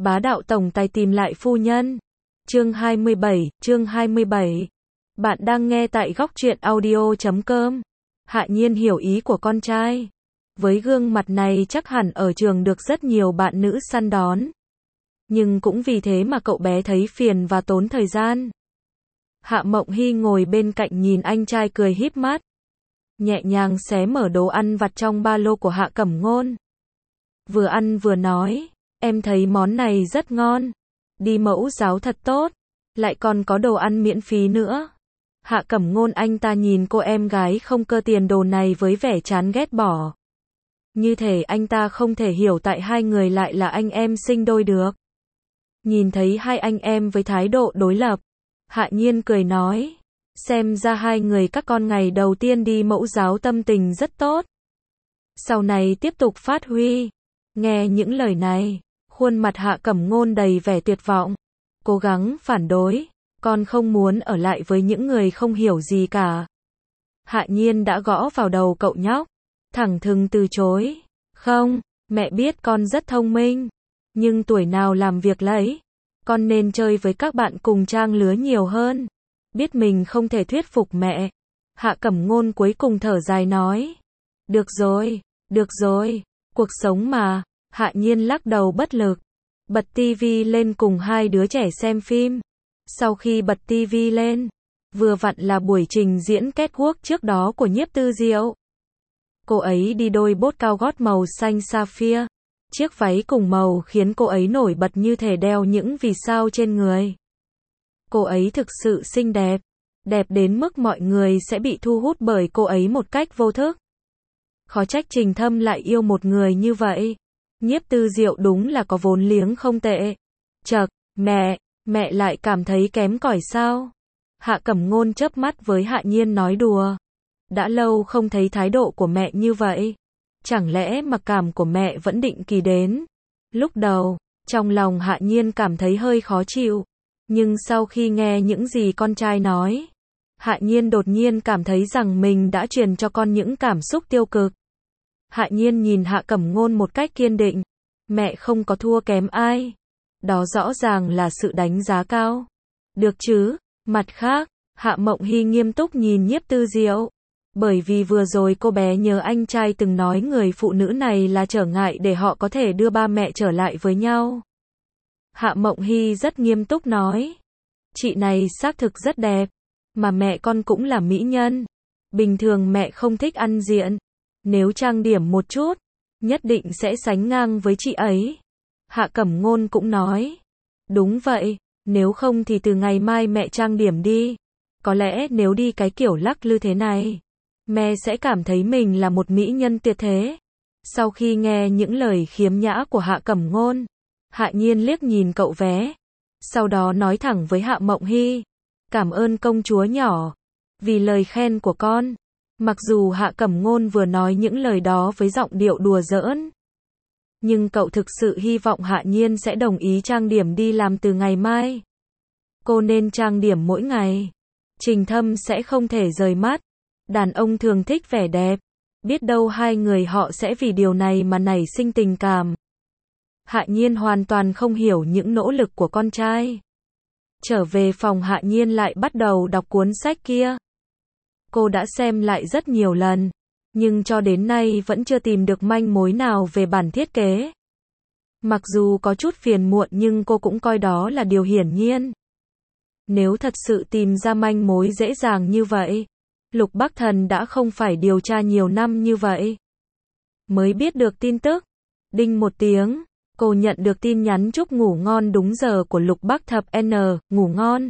Bá đạo tổng tài tìm lại phu nhân. Chương 27. Bạn đang nghe tại góc truyện audio.com. Hạ Nhiên hiểu ý của con trai. Với gương mặt này chắc hẳn ở trường được rất nhiều bạn nữ săn đón. Nhưng cũng vì thế mà cậu bé thấy phiền và tốn thời gian. Hạ Mộng Hy ngồi bên cạnh nhìn anh trai cười híp mắt. Nhẹ nhàng xé mở đồ ăn vặt trong ba lô của Hạ Cẩm Ngôn. Vừa ăn vừa nói, em thấy món này rất ngon. Đi mẫu giáo thật tốt, lại còn có đồ ăn miễn phí nữa. Hạ Cẩm Ngôn anh ta nhìn cô em gái không cơ tiền đồ này với vẻ chán ghét bỏ. Như thể anh ta không thể hiểu tại hai người lại là anh em sinh đôi được. Nhìn thấy hai anh em với thái độ đối lập, Hạ Nhiên cười nói, xem ra hai người các con ngày đầu tiên đi mẫu giáo tâm tình rất tốt. Sau này tiếp tục phát huy. Nghe những lời này, khuôn mặt Hạ Cẩm Ngôn đầy vẻ tuyệt vọng. Cố gắng phản đối, con không muốn ở lại với những người không hiểu gì cả. Hạ Nhiên đã gõ vào đầu cậu nhóc, thẳng thừng từ chối. Không, mẹ biết con rất thông minh, nhưng tuổi nào làm việc lấy. Con nên chơi với các bạn cùng trang lứa nhiều hơn. Biết mình không thể thuyết phục mẹ. Hạ Cẩm Ngôn cuối cùng thở dài nói. Được rồi, cuộc sống mà. Hạ Nhiên lắc đầu bất lực. Bật tivi lên cùng hai đứa trẻ xem phim. Sau khi bật tivi lên, vừa vặn là buổi trình diễn catwalk trước đó của Nhiếp Tư Diệu. Cô ấy đi đôi bốt cao gót màu xanh sapphire. Chiếc váy cùng màu khiến cô ấy nổi bật như thể đeo những vì sao trên người. Cô ấy thực sự xinh đẹp, đẹp đến mức mọi người sẽ bị thu hút bởi cô ấy một cách vô thức. Khó trách Trình Thâm lại yêu một người như vậy. Nhiếp Tư Diệu đúng là có vốn liếng không tệ. Chậc, mẹ lại cảm thấy kém cỏi sao? Hạ Cẩm Ngôn chớp mắt với Hạ Nhiên nói đùa. Đã lâu không thấy thái độ của mẹ như vậy. Chẳng lẽ mặc cảm của mẹ vẫn định kỳ đến? Lúc đầu, trong lòng Hạ Nhiên cảm thấy hơi khó chịu. Nhưng sau khi nghe những gì con trai nói, Hạ Nhiên đột nhiên cảm thấy rằng mình đã truyền cho con những cảm xúc tiêu cực. Hạ Nhiên nhìn Hạ Cẩm Ngôn một cách kiên định. Mẹ không có thua kém ai. Đó rõ ràng là sự đánh giá cao. Được chứ? Mặt khác, Hạ Mộng Hy nghiêm túc nhìn Nhiếp Tư Diệu. Bởi vì vừa rồi cô bé nhớ anh trai từng nói người phụ nữ này là trở ngại để họ có thể đưa ba mẹ trở lại với nhau. Hạ Mộng Hy rất nghiêm túc nói. Chị này xác thực rất đẹp. Mà mẹ con cũng là mỹ nhân. Bình thường mẹ không thích ăn diện. Nếu trang điểm một chút, nhất định sẽ sánh ngang với chị ấy. Hạ Cẩm Ngôn cũng nói. Đúng vậy, nếu không thì từ ngày mai mẹ trang điểm đi. Có lẽ nếu đi cái kiểu lắc lư thế này, mẹ sẽ cảm thấy mình là một mỹ nhân tuyệt thế. Sau khi nghe những lời khiếm nhã của Hạ Cẩm Ngôn, Hạ Nhiên liếc nhìn cậu bé. Sau đó nói thẳng với Hạ Mộng Hy. Cảm ơn công chúa nhỏ. Vì lời khen của con. Mặc dù Hạ Cẩm Ngôn vừa nói những lời đó với giọng điệu đùa giỡn. Nhưng cậu thực sự hy vọng Hạ Nhiên sẽ đồng ý trang điểm đi làm từ ngày mai. Cô nên trang điểm mỗi ngày. Trình Thâm sẽ không thể rời mắt. Đàn ông thường thích vẻ đẹp. Biết đâu hai người họ sẽ vì điều này mà nảy sinh tình cảm. Hạ Nhiên hoàn toàn không hiểu những nỗ lực của con trai. Trở về phòng Hạ Nhiên lại bắt đầu đọc cuốn sách kia. Cô đã xem lại rất nhiều lần, nhưng cho đến nay vẫn chưa tìm được manh mối nào về bản thiết kế. Mặc dù có chút phiền muộn nhưng cô cũng coi đó là điều hiển nhiên. Nếu thật sự tìm ra manh mối dễ dàng như vậy, Lục Bắc Thần đã không phải điều tra nhiều năm như vậy. Mới biết được tin tức. Đinh một tiếng, cô nhận được tin nhắn chúc ngủ ngon đúng giờ của Lục Bắc Thập N, ngủ ngon.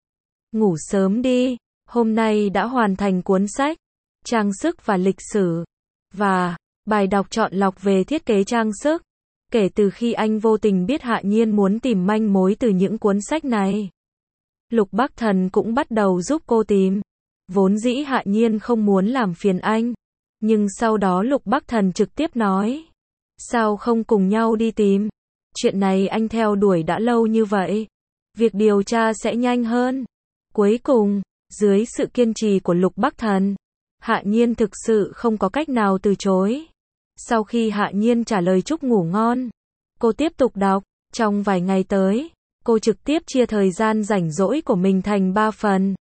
Ngủ sớm đi. Hôm nay đã hoàn thành cuốn sách, trang sức và lịch sử, và bài đọc chọn lọc về thiết kế trang sức. Kể từ khi anh vô tình biết Hạ Nhiên muốn tìm manh mối từ những cuốn sách này, Lục Bắc Thần cũng bắt đầu giúp cô tìm. Vốn dĩ Hạ Nhiên không muốn làm phiền anh, nhưng sau đó Lục Bắc Thần trực tiếp nói. Sao không cùng nhau đi tìm? Chuyện này anh theo đuổi đã lâu như vậy. Việc điều tra sẽ nhanh hơn. Cuối cùng, dưới sự kiên trì của Lục Bắc Thần, Hạ Nhiên thực sự không có cách nào từ chối. Sau khi Hạ Nhiên trả lời chúc ngủ ngon, cô tiếp tục đọc. Trong vài ngày tới, cô trực tiếp chia thời gian rảnh rỗi của mình thành 3 phần.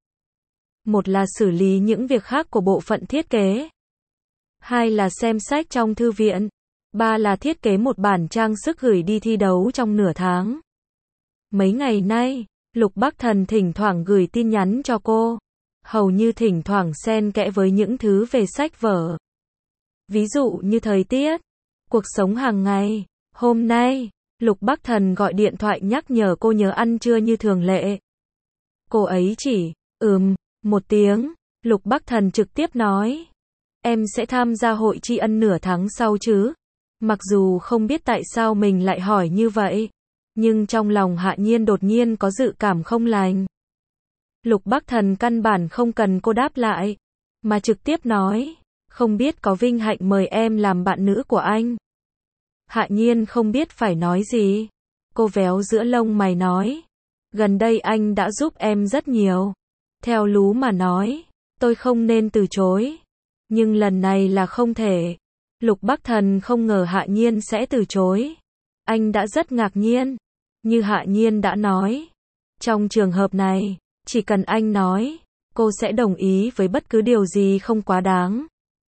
Một là xử lý những việc khác của bộ phận thiết kế. Hai là xem sách trong thư viện. Ba là thiết kế một bản trang sức gửi đi thi đấu trong nửa tháng. Mấy ngày nay, Lục Bắc Thần thỉnh thoảng gửi tin nhắn cho cô. Hầu như thỉnh thoảng xen kẽ với những thứ về sách vở. Ví dụ như thời tiết, cuộc sống hàng ngày. Hôm nay, Lục Bắc Thần gọi điện thoại nhắc nhở cô nhớ ăn trưa như thường lệ. Cô ấy chỉ, một tiếng. Lục Bắc Thần trực tiếp nói. Em sẽ tham gia hội tri ân nửa tháng sau chứ. Mặc dù không biết tại sao mình lại hỏi như vậy, nhưng trong lòng Hạ Nhiên đột nhiên có dự cảm không lành. Lục Bắc Thần căn bản không cần cô đáp lại, mà trực tiếp nói, không biết có vinh hạnh mời em làm bạn nữ của anh. Hạ Nhiên không biết phải nói gì. Cô véo giữa lông mày nói, gần đây anh đã giúp em rất nhiều. Theo lú mà nói, tôi không nên từ chối. Nhưng lần này là không thể. Lục Bắc Thần không ngờ Hạ Nhiên sẽ từ chối. Anh đã rất ngạc nhiên. Như Hạ Nhiên đã nói, trong trường hợp này, chỉ cần anh nói, cô sẽ đồng ý với bất cứ điều gì không quá đáng.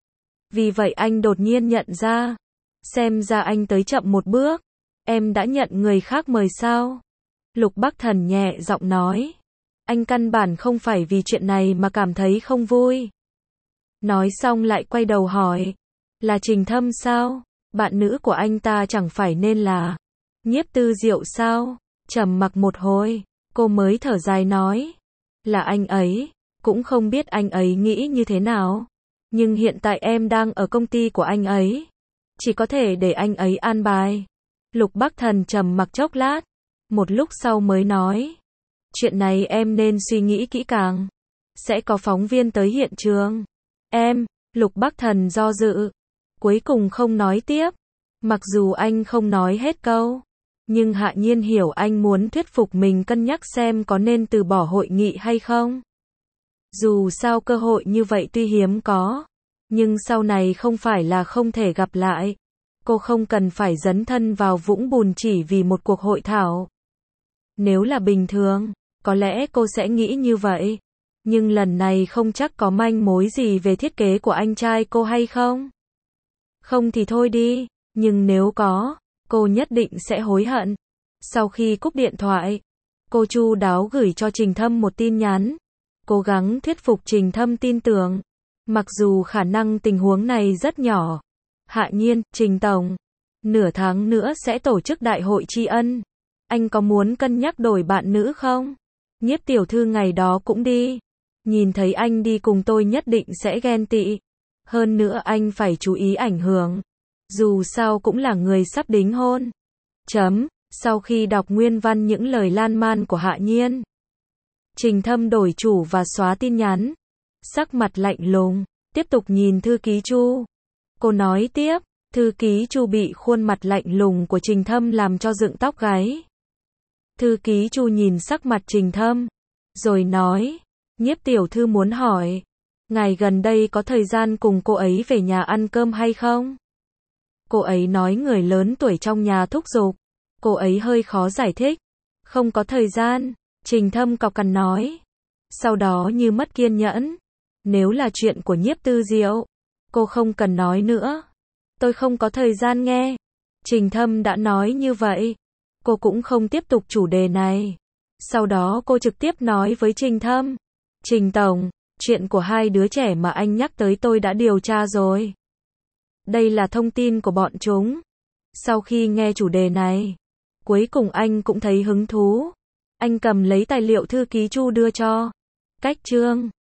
Vì vậy anh đột nhiên nhận ra, xem ra anh tới chậm một bước. Em đã nhận người khác mời sao? Lục Bắc Thần nhẹ giọng nói, anh căn bản không phải vì chuyện này mà cảm thấy không vui. Nói xong lại quay đầu hỏi, là Trình Thâm sao? Bạn nữ của anh ta chẳng phải nên là Nhiếp Tư Diệu sao? Trầm mặc một hồi, cô mới thở dài nói, là anh ấy, cũng không biết anh ấy nghĩ như thế nào. Nhưng hiện tại em đang ở công ty của anh ấy, chỉ có thể để anh ấy an bài. Lục Bắc Thần trầm mặc chốc lát, một lúc sau mới nói, chuyện này em nên suy nghĩ kỹ càng. Sẽ có phóng viên tới hiện trường. Lục Bắc Thần do dự, cuối cùng không nói tiếp. Mặc dù anh không nói hết câu, nhưng Hạ Nhiên hiểu anh muốn thuyết phục mình cân nhắc xem có nên từ bỏ hội nghị hay không. Dù sao cơ hội như vậy tuy hiếm có, nhưng sau này không phải là không thể gặp lại. Cô không cần phải dấn thân vào vũng bùn chỉ vì một cuộc hội thảo. Nếu là bình thường, có lẽ cô sẽ nghĩ như vậy. Nhưng lần này không chắc có manh mối gì về thiết kế của anh trai cô hay không. Không thì thôi đi, nhưng nếu có, cô nhất định sẽ hối hận. Sau khi cúp điện thoại, cô chu đáo gửi cho Trình Thâm một tin nhắn. Cố gắng thuyết phục Trình Thâm tin tưởng. Mặc dù khả năng tình huống này rất nhỏ. Hạ Nhiên, Trình Tổng, nửa tháng nữa sẽ tổ chức đại hội tri ân. Anh có muốn cân nhắc đổi bạn nữ không? Nhiếp tiểu thư ngày đó cũng đi. Nhìn thấy anh đi cùng tôi nhất định sẽ ghen tị. Hơn nữa anh phải chú ý ảnh hưởng. Dù sao cũng là người sắp đính hôn. Sau khi đọc nguyên văn những lời lan man của Hạ Nhiên, Trình Thâm đổi chủ và xóa tin nhắn. Sắc mặt lạnh lùng, tiếp tục nhìn thư ký Chu. Cô nói tiếp, thư ký Chu bị khuôn mặt lạnh lùng của Trình Thâm làm cho dựng tóc gáy. Thư ký Chu nhìn sắc mặt Trình Thâm, rồi nói, Nhiếp tiểu thư muốn hỏi, ngài gần đây có thời gian cùng cô ấy về nhà ăn cơm hay không? Cô ấy nói người lớn tuổi trong nhà thúc giục. Cô ấy hơi khó giải thích. Không có thời gian, Trình Thâm cộc cằn nói. Sau đó như mất kiên nhẫn. Nếu là chuyện của Nhiếp Tư Diệu, cô không cần nói nữa. Tôi không có thời gian nghe. Trình Thâm đã nói như vậy. Cô cũng không tiếp tục chủ đề này. Sau đó cô trực tiếp nói với Trình Thâm. Trình Tổng, chuyện của hai đứa trẻ mà anh nhắc tới tôi đã điều tra rồi. Đây là thông tin của bọn chúng. Sau khi nghe chủ đề này, cuối cùng anh cũng thấy hứng thú. Anh cầm lấy tài liệu thư ký Chu đưa cho. Cách chương